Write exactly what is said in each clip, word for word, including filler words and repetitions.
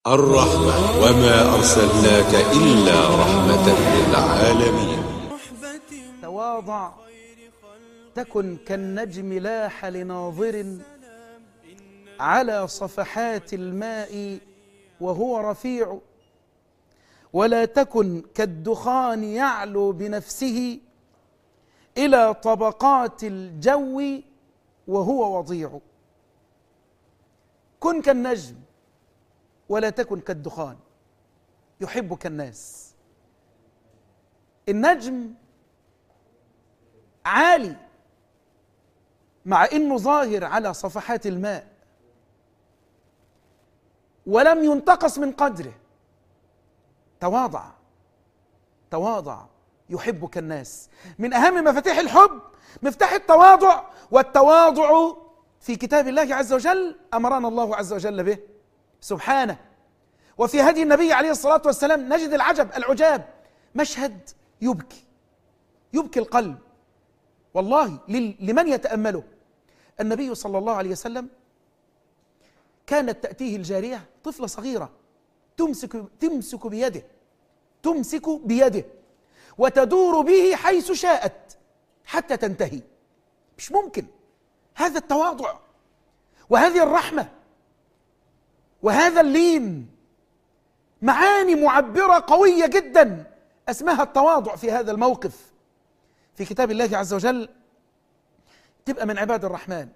الرحمة وما أرسلناك إلا رحمة للعالمين. تواضع تكن كالنجم لاح لناظر على صفحات الماء وهو رفيع، ولا تكن كالدخان يعلو بنفسه إلى طبقات الجو وهو وضيع. كن كالنجم ولا تكن كالدخان يحبك الناس. النجم عالي مع إنه ظاهر على صفحات الماء ولم ينتقص من قدره. تواضع تواضع يحبك الناس. من أهم مفاتيح الحب مفتاح التواضع، والتواضع في كتاب الله عز وجل أمرنا الله عز وجل به سبحانه. وفي هدي النبي عليه الصلاة والسلام نجد العجب العجاب، مشهد يبكي يبكي القلب والله لمن يتأمله. النبي صلى الله عليه وسلم كانت تأتيه الجارية طفلة صغيرة تمسك تمسك بيده تمسك بيده وتدور به حيث شاءت حتى تنتهي. مش ممكن. هذا التواضع وهذه الرحمة وهذا اللين معاني معبرة قوية جدا اسمها التواضع في هذا الموقف. في كتاب الله عز وجل تبقى من عباد الرحمن: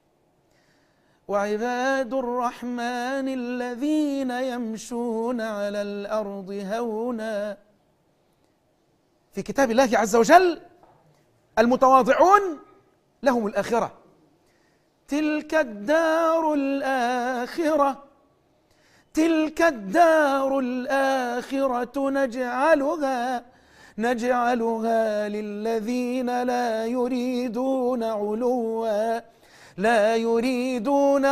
وعباد الرحمن الذين يمشون على الأرض هونا. في كتاب الله عز وجل المتواضعون لهم الآخرة. تلك الدار الآخرة تلك الدار الآخرة نجعلها نجعلها للذين لا يريدون علوا لا يريدون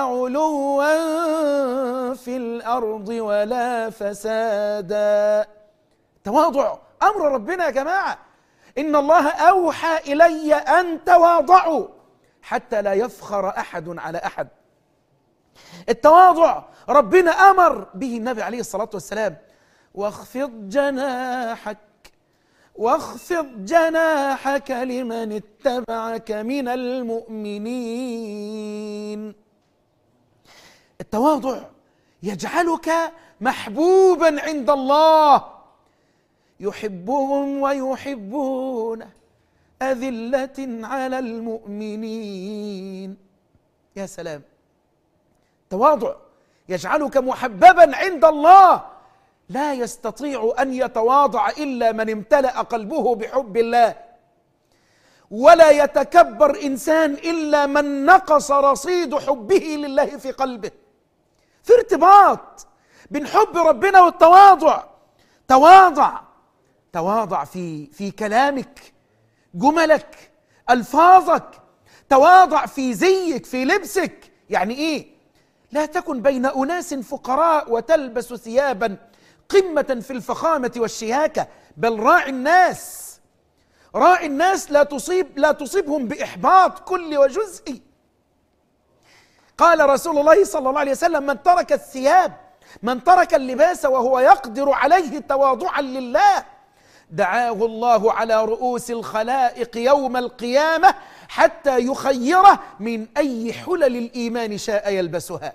علوا في الأرض ولا فسادا. تواضع أمر ربنا يا جماعة. إن الله أوحى إلي أن تواضعوا حتى لا يفخر أحد على أحد. التواضع ربنا أمر به النبي عليه الصلاة والسلام: واخفض جناحك واخفض جناحك لمن اتبعك من المؤمنين. التواضع يجعلك محبوبا عند الله، يحبهم ويحبونه، أذلة على المؤمنين. يا سلام. تواضع يجعلك محببا عند الله. لا يستطيع أن يتواضع إلا من امتلأ قلبه بحب الله، ولا يتكبر إنسان إلا من نقص رصيد حبه لله في قلبه. في ارتباط بين حب ربنا والتواضع. تواضع تواضع في في كلامك، جملك، ألفاظك. تواضع في زيك، في لبسك. يعني إيه؟ لا تكن بين أناس فقراء وتلبس ثيابا قمة في الفخامة والشياكة، بل راعي الناس راعي الناس لا تصيب لا تصيبهم بإحباط كل وجزئي. قال رسول الله صلى الله عليه وسلم: من ترك الثياب من ترك اللباس وهو يقدر عليه تواضعا لله دعاه الله على رؤوس الخلائق يوم القيامة حتى يخيره من أي حلل الإيمان شاء يلبسها.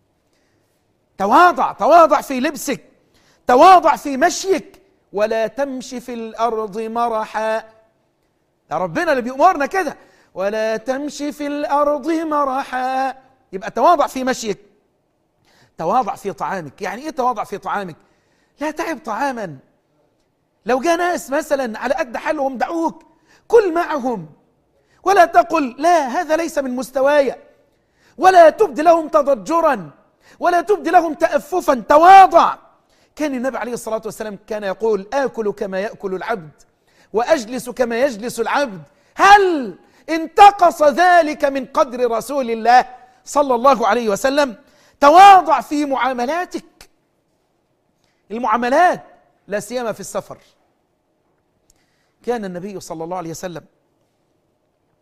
تواضع تواضع في لبسك، تواضع في مشيك. ولا تمشي في الأرض مرحا. ده ربنا اللي بيأمرنا كده: ولا تمشي في الأرض مرحا. يبقى تواضع في مشيك. تواضع في طعامك. يعني إيه تواضع في طعامك؟ لا تعب طعاما. لو جاء ناس مثلا على قد حالهم دعوك كل معهم، ولا تقل لا هذا ليس من مستواي، ولا تبدي لهم تضجرا، ولا تبدي لهم تأففا. تواضع. كان النبي عليه الصلاة والسلام كان يقول: آكل كما يأكل العبد وأجلس كما يجلس العبد. هل انتقص ذلك من قدر رسول الله صلى الله عليه وسلم؟ تواضع في معاملاتك. المعاملات لا سيما في السفر. كان النبي صلى الله عليه وسلم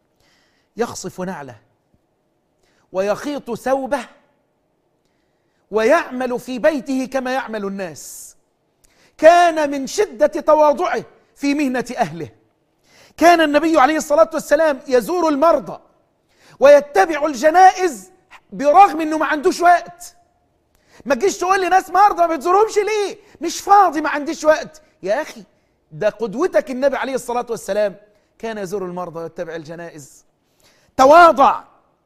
يخصف نعله ويخيط ثوبه ويعمل في بيته كما يعمل الناس. كان من شدة تواضعه في مهنة أهله. كان النبي عليه الصلاة والسلام يزور المرضى ويتبع الجنائز برغم أنه ما عندوش وقت. ما تجيش تقول لي ناس مرضى ما بتزورهمش ليه؟ مش فاضي، ما عنديش وقت. يا أخي ده قدوتك النبي عليه الصلاة والسلام، كان يزور المرضى ويتبع الجنائز. تواضع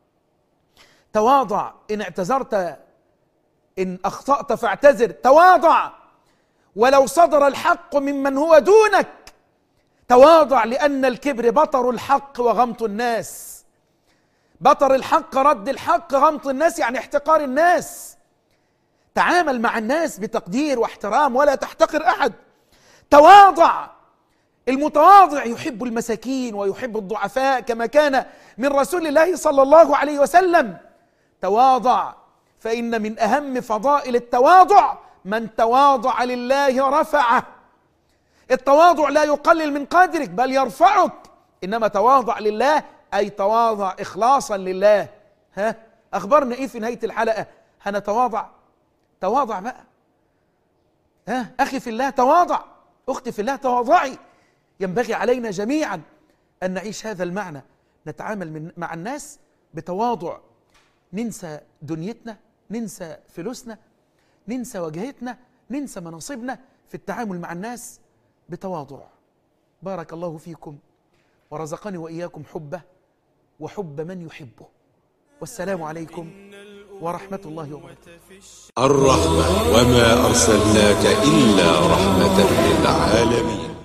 تواضع إن اعتذرت، إن أخطأت فاعتذر. تواضع ولو صدر الحق ممن هو دونك. تواضع لأن الكبر بطر الحق وغمط الناس. بطر الحق رد الحق، غمط الناس يعني احتقار الناس. تعامل مع الناس بتقدير واحترام ولا تحتقر أحد. تواضع. المتواضع يحب المساكين ويحب الضعفاء كما كان من رسول الله صلى الله عليه وسلم. تواضع، فإن من أهم فضائل التواضع من تواضع لله رفعه. التواضع لا يقلل من قدرك بل يرفعك، إنما تواضع لله أي تواضع إخلاصا لله. ها أخبرنا إيه في نهاية الحلقة؟ هنتواضع. تواضع بقى. ها أخي في الله تواضع، أختي في الله تواضعي. ينبغي علينا جميعا أن نعيش هذا المعنى، نتعامل من مع الناس بتواضع، ننسى دنيتنا، ننسى فلوسنا، ننسى وجهتنا، ننسى مناصبنا في التعامل مع الناس بتواضع. بارك الله فيكم ورزقني وإياكم حبه وحب من يحبه. والسلام عليكم ورحمة الله وبركاته. الرحمة وما أرسلناك إلا رحمة للعالمين.